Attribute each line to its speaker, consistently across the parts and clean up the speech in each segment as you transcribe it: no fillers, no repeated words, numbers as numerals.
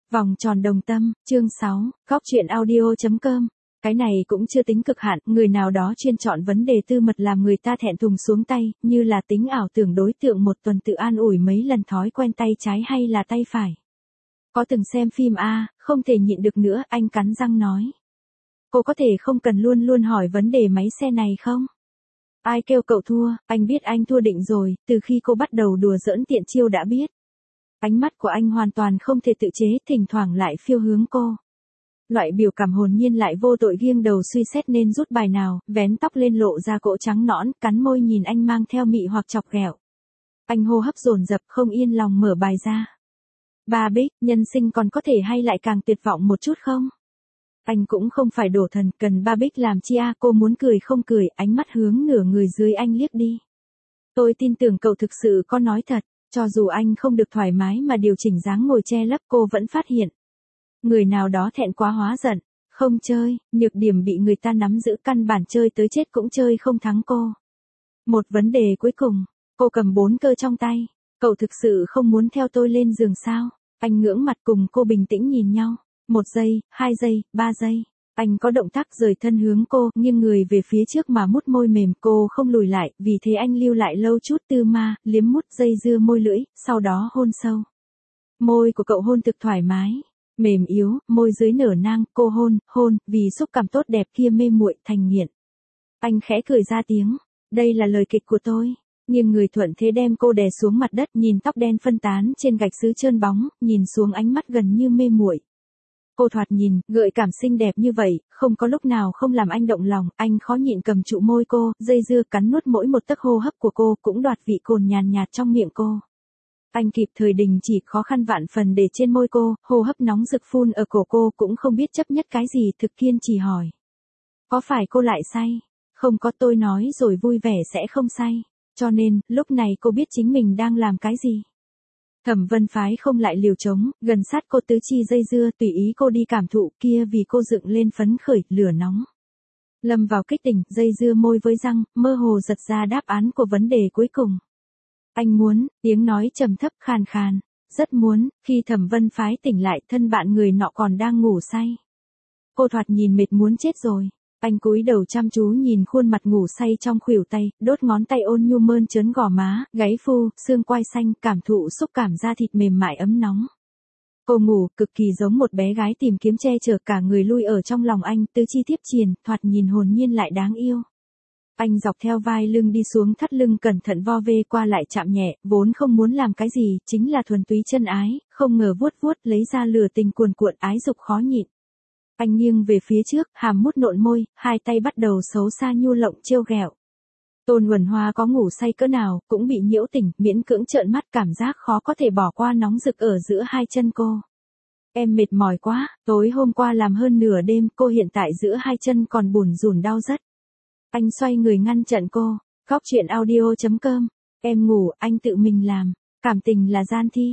Speaker 1: Vòng tròn đồng tâm, chương 6, góc truyện audio.com. Cái này cũng chưa tính cực hạn, người nào đó chuyên chọn vấn đề tư mật làm người ta thẹn thùng xuống tay, như là tính ảo tưởng đối tượng một tuần tự an ủi mấy lần thói quen tay trái hay là tay phải. Có từng xem phim A, không thể nhịn được nữa, anh cắn răng nói. Cô có thể không cần luôn luôn hỏi vấn đề máy xe này không? Ai kêu cậu thua, anh biết anh thua định rồi, từ khi cô bắt đầu đùa giỡn tiện chiêu đã biết. Ánh mắt của anh hoàn toàn không thể tự chế, thỉnh thoảng lại phiêu hướng cô. Loại biểu cảm hồn nhiên lại vô tội nghiêng đầu suy xét nên rút bài nào, vén tóc lên lộ ra cỗ trắng nõn, cắn môi nhìn anh mang theo mị hoặc chọc ghẹo. Anh hô hấp dồn dập không yên lòng mở bài ra. Ba Bích, nhân sinh còn có thể hay lại càng tuyệt vọng một chút không? Anh cũng không phải đổ thần, cần ba Bích làm chi à, cô muốn cười không cười, ánh mắt hướng nửa người dưới anh liếc đi. Tôi tin tưởng cậu thực sự có nói thật. Cho dù anh không được thoải mái mà điều chỉnh dáng ngồi che lấp, cô vẫn phát hiện. Người nào đó thẹn quá hóa giận, không chơi, nhược điểm bị người ta nắm giữ, căn bản chơi tới chết cũng chơi không thắng cô. Một vấn đề cuối cùng, cô cầm 4 cơ trong tay, cậu thực sự không muốn theo tôi lên giường sao? Anh ngưỡng mặt cùng cô bình tĩnh nhìn nhau, 1 giây, 2 giây, 3 giây. Anh có động tác rời thân hướng cô, nghiêng người về phía trước mà mút môi mềm, cô không lùi lại, vì thế anh lưu lại lâu chút tư ma, liếm mút dây dưa môi lưỡi, sau đó hôn sâu. Môi của cậu hôn thực thoải mái, mềm yếu, môi dưới nở nang, cô hôn, vì xúc cảm tốt đẹp kia mê muội thành nghiện. Anh khẽ cười ra tiếng, đây là lời kịch của tôi, nhưng người thuận thế đem cô đè xuống mặt đất, nhìn tóc đen phân tán trên gạch sứ trơn bóng, nhìn xuống ánh mắt gần như mê muội. Cô thoạt nhìn, gợi cảm xinh đẹp như vậy, không có lúc nào không làm anh động lòng, anh khó nhịn cầm trụ môi cô, dây dưa cắn nuốt mỗi một tấc hô hấp của cô, cũng đoạt vị cồn nhàn nhạt trong miệng cô. Anh kịp thời đình chỉ khó khăn vạn phần để trên môi cô, hô hấp nóng rực phun ở cổ cô, cũng không biết chấp nhất cái gì, thực kiên trì hỏi. Có phải cô lại say? Không có, tôi nói rồi vui vẻ sẽ không say. Cho nên, lúc này cô biết chính mình đang làm cái gì. Thẩm Vân Phái không lại liều trống, gần sát cô tứ chi dây dưa, tùy ý cô đi cảm thụ, kia vì cô dựng lên phấn khởi, lửa nóng. Lâm vào kích tỉnh, dây dưa môi với răng, mơ hồ giật ra đáp án của vấn đề cuối cùng. Anh muốn, tiếng nói trầm thấp khàn khàn, rất muốn, khi Thẩm Vân Phái tỉnh lại, thân bạn người nọ còn đang ngủ say. Cô thoạt nhìn mệt muốn chết rồi. Anh cúi đầu chăm chú nhìn khuôn mặt ngủ say trong khuỷu tay, đốt ngón tay ôn nhu mơn trớn gò má, gáy phu, xương quai xanh, cảm thụ xúc cảm da thịt mềm mại ấm nóng. Cô ngủ, cực kỳ giống một bé gái tìm kiếm che chở, cả người lui ở trong lòng anh, tứ chi tiếp triền, thoạt nhìn hồn nhiên lại đáng yêu. Anh dọc theo vai lưng đi xuống thắt lưng, cẩn thận vo ve qua lại chạm nhẹ, vốn không muốn làm cái gì, chính là thuần túy chân ái, không ngờ vuốt vuốt lấy ra lửa tình cuồn cuộn, ái dục khó nhịn. Anh nghiêng về phía trước, hàm mút nộn môi, hai tay bắt đầu xấu xa nhu lộng trêu ghẹo. Tôn Huẩn Hoa có ngủ say cỡ nào, cũng bị nhiễu tỉnh, miễn cưỡng trợn mắt, cảm giác khó có thể bỏ qua nóng rực ở giữa hai chân cô. Em mệt mỏi quá, tối hôm qua làm hơn nửa đêm, cô hiện tại giữa hai chân còn bủn rủn đau rất. Anh xoay người ngăn chặn cô, góc truyện audio.com. Em ngủ, anh tự mình làm, cảm tình là gian thi,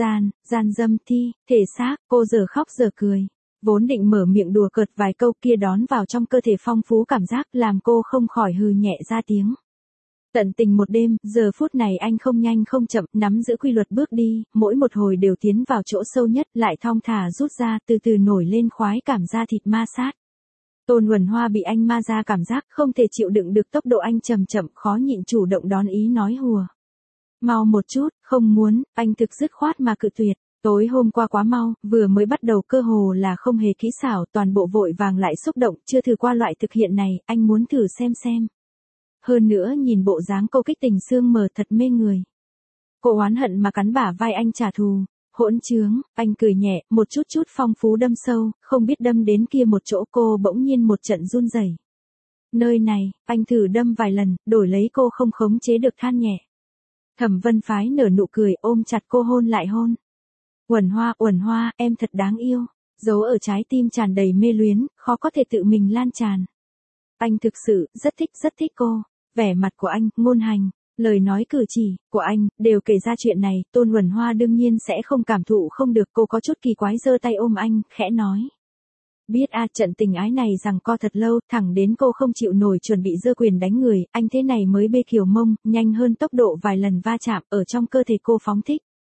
Speaker 1: gian dâm thi, thể xác, cô giờ khóc giờ cười. Vốn định mở miệng đùa cợt vài câu kia đón vào trong cơ thể phong phú cảm giác, làm cô không khỏi hừ nhẹ ra tiếng. Tận tình một đêm, giờ phút này anh không nhanh không chậm, nắm giữ quy luật bước đi, mỗi một hồi đều tiến vào chỗ sâu nhất, lại thong thả rút ra, từ từ nổi lên khoái cảm da thịt ma sát. Tôn Huẩn Hoa bị anh ma ra cảm giác, không thể chịu đựng được tốc độ anh chậm chậm, khó nhịn chủ động đón ý nói hùa. Mau một chút, không muốn, anh thực dứt khoát mà cự tuyệt. Tối hôm qua quá mau, vừa mới bắt đầu cơ hồ là không hề kỹ xảo, toàn bộ vội vàng lại xúc động, chưa thử qua loại thực hiện này, anh muốn thử xem. Hơn nữa nhìn bộ dáng cô kích tình sương mờ thật mê người. Cô oán hận mà cắn bả vai anh trả thù, hỗn trướng, anh cười nhẹ, một chút phong phú đâm sâu, không biết đâm đến kia một chỗ, cô bỗng nhiên một trận run rẩy. Nơi này, anh thử đâm vài lần, đổi lấy cô không khống chế được than nhẹ. Thẩm Vân Phái nở nụ cười, ôm chặt cô hôn lại hôn. Uẩn Hoa, em thật đáng yêu, giấu ở trái tim tràn đầy mê luyến, khó có thể tự mình lan tràn. Anh thực sự rất thích cô, vẻ mặt của anh, ngôn hành, lời nói cử chỉ của anh đều kể ra chuyện này, Tôn Uẩn Hoa đương nhiên sẽ không cảm thụ không được, cô có chút kỳ quái giơ tay ôm anh, khẽ nói. Biết trận tình ái này rằng co thật lâu, thẳng đến cô không chịu nổi chuẩn bị giơ quyền đánh người, anh thế này mới bê kiều mông, nhanh hơn tốc độ vài lần va chạm, ở trong cơ thể cô phóng thích.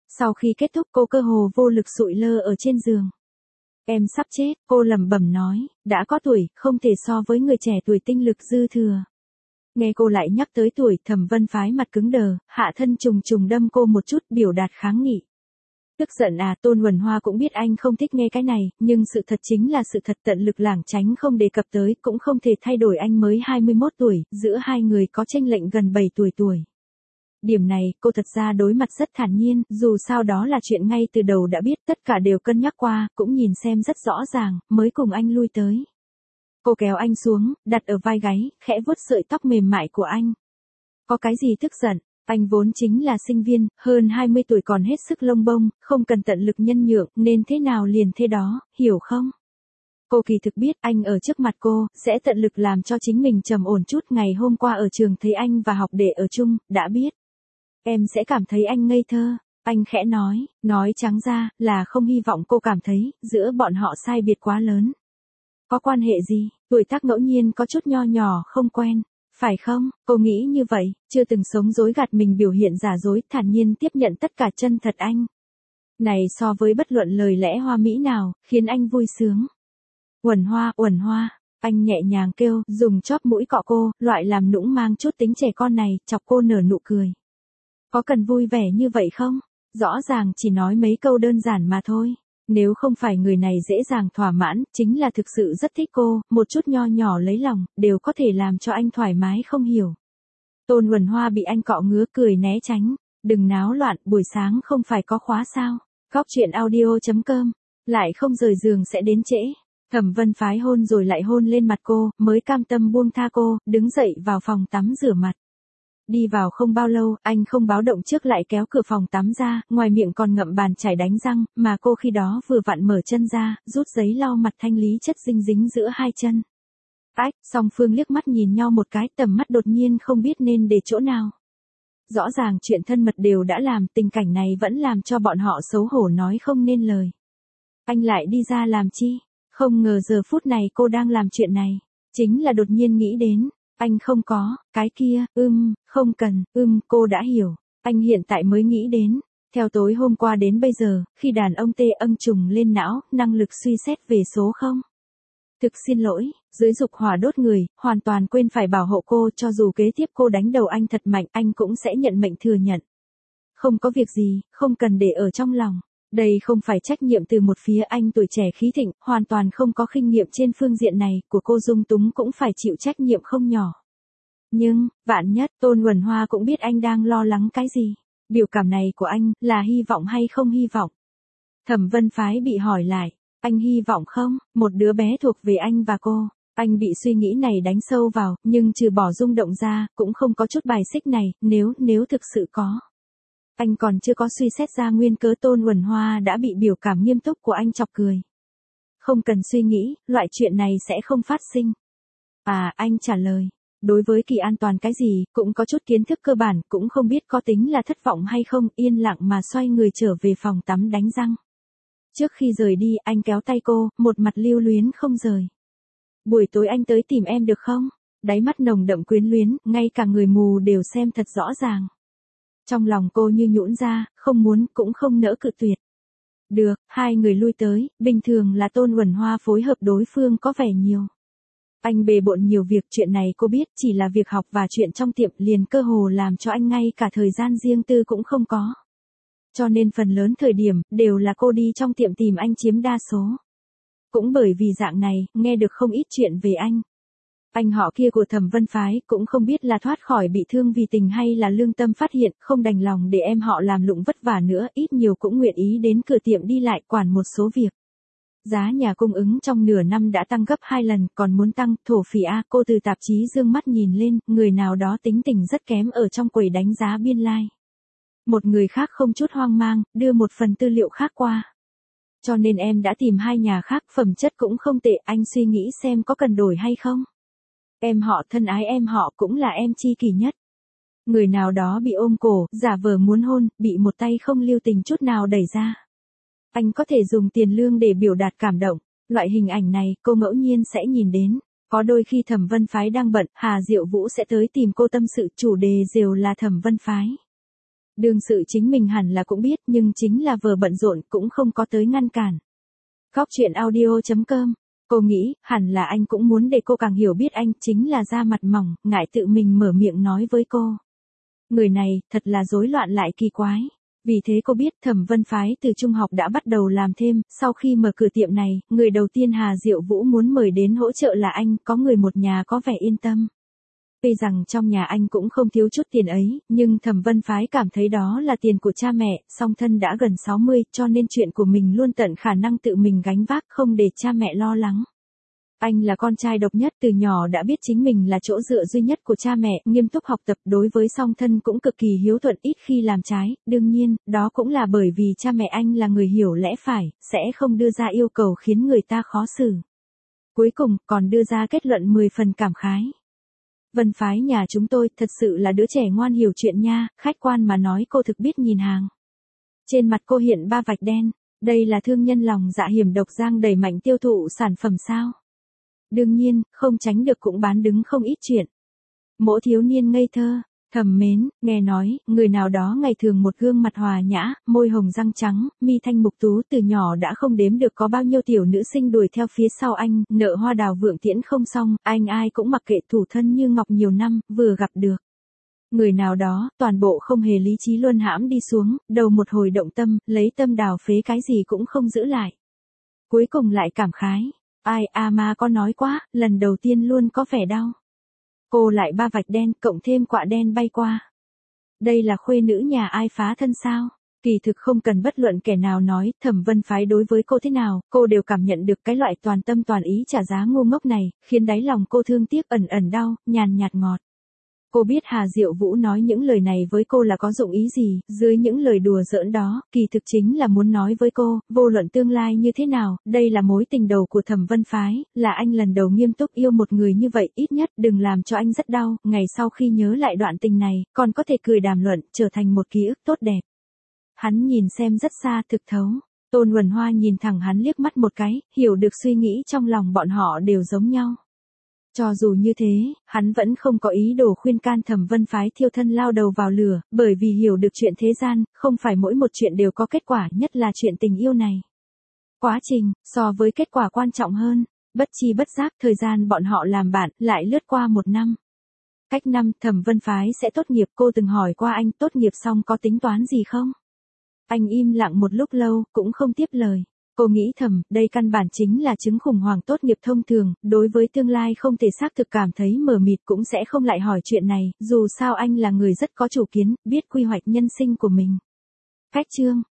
Speaker 1: Sau khi kết thúc cô cơ hồ vô lực sụi lơ ở trên giường. Em sắp chết, cô lẩm bẩm nói, đã có tuổi, không thể so với người trẻ tuổi tinh lực dư thừa. Nghe cô lại nhắc tới tuổi, Thẩm Vân Phái mặt cứng đờ, hạ thân trùng trùng đâm cô một chút biểu đạt kháng nghị. Tức giận à, Tôn Huẩn Hoa cũng biết anh không thích nghe cái này, nhưng sự thật chính là sự thật, tận lực lảng tránh không đề cập tới, cũng không thể thay đổi, anh mới 21 tuổi, giữa hai người có chênh lệch gần 7 tuổi. Điểm này, cô thật ra đối mặt rất thản nhiên, dù sao đó là chuyện ngay từ đầu đã biết, tất cả đều cân nhắc qua, cũng nhìn xem rất rõ ràng, mới cùng anh lui tới. Cô kéo anh xuống, đặt ở vai gáy, khẽ vuốt sợi tóc mềm mại của anh. Có cái gì tức giận, anh vốn chính là sinh viên, hơn 20 tuổi còn hết sức lông bông, không cần tận lực nhân nhượng, nên thế nào liền thế đó, hiểu không? Cô kỳ thực biết anh ở trước mặt cô, sẽ tận lực làm cho chính mình trầm ổn chút. Ngày hôm qua ở trường thấy anh và học đệ ở chung, đã biết. Em sẽ cảm thấy anh ngây thơ, anh khẽ nói trắng ra, là không hy vọng cô cảm thấy, giữa bọn họ sai biệt quá lớn. Có quan hệ gì, tuổi tác ngẫu nhiên có chút nho nhỏ không quen, phải không? Cô nghĩ như vậy, chưa từng sống dối gạt mình biểu hiện giả dối, thản nhiên tiếp nhận tất cả chân thật anh. Này so với bất luận lời lẽ hoa mỹ nào, khiến anh vui sướng. Uẩn Hoa, anh nhẹ nhàng kêu, dùng chóp mũi cọ cô, loại làm nũng mang chút tính trẻ con này, chọc cô nở nụ cười. Có cần vui vẻ như vậy không? Rõ ràng chỉ nói mấy câu đơn giản mà thôi. Nếu không phải người này dễ dàng thỏa mãn, chính là thực sự rất thích cô, một chút nho nhỏ lấy lòng, đều có thể làm cho anh thoải mái không hiểu. Tôn Huẩn Hoa bị anh cọ ngứa cười né tránh. Đừng náo loạn, buổi sáng không phải có khóa sao? Góc chuyện audio.com, lại không rời giường sẽ đến trễ. Thẩm Vân Phái hôn rồi lại hôn lên mặt cô, mới cam tâm buông tha cô, đứng dậy vào phòng tắm rửa mặt. Đi vào không bao lâu, anh không báo động trước lại kéo cửa phòng tắm ra, ngoài miệng còn ngậm bàn chải đánh răng, mà cô khi đó vừa vặn mở chân ra, rút giấy lau mặt thanh lý chất dinh dính giữa hai chân. Ách, song phương liếc mắt nhìn nhau một cái, tầm mắt đột nhiên không biết nên để chỗ nào. Rõ ràng chuyện thân mật đều đã làm, tình cảnh này vẫn làm cho bọn họ xấu hổ nói không nên lời. Anh lại đi ra làm chi? Không ngờ giờ phút này cô đang làm chuyện này. Chính là đột nhiên nghĩ đến. Anh không có, cái kia, không cần, cô đã hiểu. Anh hiện tại mới nghĩ đến. Theo tối hôm qua đến bây giờ, khi đàn ông tê âng trùng lên não, năng lực suy xét về số không. Thực xin lỗi, dưới dục hỏa đốt người, hoàn toàn quên phải bảo hộ cô, cho dù kế tiếp cô đánh đầu anh thật mạnh, anh cũng sẽ nhận mệnh thừa nhận. Không có việc gì, không cần để ở trong lòng. Đây không phải trách nhiệm từ một phía, anh tuổi trẻ khí thịnh, hoàn toàn không có kinh nghiệm trên phương diện này, của cô dung túng cũng phải chịu trách nhiệm không nhỏ. Nhưng, vạn nhất, Tôn Huẩn Hoa cũng biết anh đang lo lắng cái gì. Biểu cảm này của anh, là hy vọng hay không hy vọng? Thẩm Vân Phái bị hỏi lại, anh hy vọng không? Một đứa bé thuộc về anh và cô. Anh bị suy nghĩ này đánh sâu vào, nhưng trừ bỏ rung động ra, cũng không có chút bài xích này, nếu thực sự có. Anh còn chưa có suy xét ra nguyên cớ. Tôn Huẩn Hoa đã bị biểu cảm nghiêm túc của anh chọc cười. Không cần suy nghĩ, loại chuyện này sẽ không phát sinh. À, anh trả lời. Đối với kỳ an toàn cái gì, cũng có chút kiến thức cơ bản, cũng không biết có tính là thất vọng hay không, yên lặng mà xoay người trở về phòng tắm đánh răng. Trước khi rời đi, anh kéo tay cô, một mặt lưu luyến không rời. Buổi tối anh tới tìm em được không? Đáy mắt nồng đậm quyến luyến, ngay cả người mù đều xem thật rõ ràng. Trong lòng cô như nhũn ra, không muốn, cũng không nỡ cự tuyệt. Được, hai người lui tới, bình thường là Tôn Huẩn Hoa phối hợp đối phương có vẻ nhiều. Anh bề bộn nhiều việc, chuyện này cô biết, chỉ là việc học và chuyện trong tiệm liền cơ hồ làm cho anh ngay cả thời gian riêng tư cũng không có. Cho nên phần lớn thời điểm, đều là cô đi trong tiệm tìm anh chiếm đa số. Cũng bởi vì dạng này, nghe được không ít chuyện về anh. Anh họ kia của Thẩm Vân Phái cũng không biết là thoát khỏi bị thương vì tình hay là lương tâm phát hiện, không đành lòng để em họ làm lụng vất vả nữa, ít nhiều cũng nguyện ý đến cửa tiệm đi lại quản một số việc. Giá nhà cung ứng trong nửa năm đã tăng gấp 2 lần, còn muốn tăng, thổ phỉ a. Cô từ tạp chí dương mắt nhìn lên, người nào đó tính tình rất kém ở trong quầy đánh giá biên lai. Một người khác không chút hoang mang, đưa một phần tư liệu khác qua. Cho nên em đã tìm hai nhà khác, phẩm chất cũng không tệ, anh suy nghĩ xem có cần đổi hay không. Em họ thân ái, em họ cũng là em chi kỷ nhất. Người nào đó bị ôm cổ, giả vờ muốn hôn, bị một tay không lưu tình chút nào đẩy ra. Anh có thể dùng tiền lương để biểu đạt cảm động. Loại hình ảnh này, cô ngẫu nhiên sẽ nhìn đến. Có đôi khi Thẩm Vân Phái đang bận, Hà Diệu Vũ sẽ tới tìm cô tâm sự, chủ đề đều là Thẩm Vân Phái. Đương sự chính mình hẳn là cũng biết nhưng chính là vờ bận rộn cũng không có tới ngăn cản. Góc chuyện audio.com. Cô nghĩ hẳn là anh cũng muốn để cô càng hiểu biết anh, chính là da mặt mỏng, ngại tự mình mở miệng nói với cô. Người này thật là rối loạn lại kỳ quái. Vì thế cô biết Thẩm Vân Phái từ trung học đã bắt đầu làm thêm, sau khi mở cửa tiệm này, người đầu tiên Hà Diệu Vũ muốn mời đến hỗ trợ là anh, có người một nhà có vẻ yên tâm. Tuy rằng trong nhà anh cũng không thiếu chút tiền ấy, nhưng Thẩm Vân Phái cảm thấy đó là tiền của cha mẹ, song thân đã gần 60, cho nên chuyện của mình luôn tận khả năng tự mình gánh vác, không để cha mẹ lo lắng. Anh là con trai độc nhất, từ nhỏ đã biết chính mình là chỗ dựa duy nhất của cha mẹ, nghiêm túc học tập, đối với song thân cũng cực kỳ hiếu thuận, ít khi làm trái. Đương nhiên, đó cũng là bởi vì cha mẹ anh là người hiểu lẽ phải, sẽ không đưa ra yêu cầu khiến người ta khó xử. Cuối cùng, còn đưa ra kết luận 10 phần cảm khái. Vân Phái nhà chúng tôi thật sự là đứa trẻ ngoan hiểu chuyện nha, khách quan mà nói cô thực biết nhìn hàng. Trên mặt cô hiện 3 vạch đen, đây là thương nhân lòng dạ hiểm độc giang đẩy mạnh tiêu thụ sản phẩm sao? Đương nhiên, không tránh được cũng bán đứng không ít chuyện. Mỗi thiếu niên ngây thơ, thầm mến, nghe nói, người nào đó ngày thường một gương mặt hòa nhã, môi hồng răng trắng, mi thanh mục tú, từ nhỏ đã không đếm được có bao nhiêu tiểu nữ sinh đuổi theo phía sau anh, nợ hoa đào vượng tiễn không xong, anh ai cũng mặc kệ, thủ thân như ngọc nhiều năm, vừa gặp được. Người nào đó, toàn bộ không hề lý trí luân hãm đi xuống, đầu một hồi động tâm, lấy tâm đào phế cái gì cũng không giữ lại. Cuối cùng lại cảm khái. Ai mà có nói quá, lần đầu tiên luôn có vẻ đau. Cô lại 3 vạch đen, cộng thêm quạ đen bay qua. Đây là khuê nữ nhà ai phá thân sao? Kỳ thực không cần bất luận kẻ nào nói, Thẩm Vân Phái đối với cô thế nào, cô đều cảm nhận được cái loại toàn tâm toàn ý trả giá ngu ngốc này, khiến đáy lòng cô thương tiếc ẩn ẩn đau, nhàn nhạt ngọt. Cô biết Hà Diệu Vũ nói những lời này với cô là có dụng ý gì, dưới những lời đùa giỡn đó, kỳ thực chính là muốn nói với cô, vô luận tương lai như thế nào, đây là mối tình đầu của Thẩm Vân Phái, là anh lần đầu nghiêm túc yêu một người như vậy, ít nhất đừng làm cho anh rất đau, ngày sau khi nhớ lại đoạn tình này, còn có thể cười đàm luận, trở thành một ký ức tốt đẹp. Hắn nhìn xem rất xa, thực thấu. Tôn Huần Hoa nhìn thẳng hắn liếc mắt một cái, hiểu được suy nghĩ trong lòng bọn họ đều giống nhau. Cho dù như thế, hắn vẫn không có ý đồ khuyên can Thẩm Vân Phái thiêu thân lao đầu vào lửa, bởi vì hiểu được chuyện thế gian, không phải mỗi một chuyện đều có kết quả, nhất là chuyện tình yêu này. Quá trình, so với kết quả quan trọng hơn, bất chi bất giác thời gian bọn họ làm bạn, lại lướt qua 1 năm. Cách năm, Thẩm Vân Phái sẽ tốt nghiệp, cô từng hỏi qua anh tốt nghiệp xong có tính toán gì không? Anh im lặng một lúc lâu, cũng không tiếp lời. Cô nghĩ thầm, đây căn bản chính là chứng khủng hoảng tốt nghiệp thông thường, đối với tương lai không thể xác thực cảm thấy mờ mịt cũng sẽ không lại hỏi chuyện này, dù sao anh là người rất có chủ kiến, biết quy hoạch nhân sinh của mình. Cách chương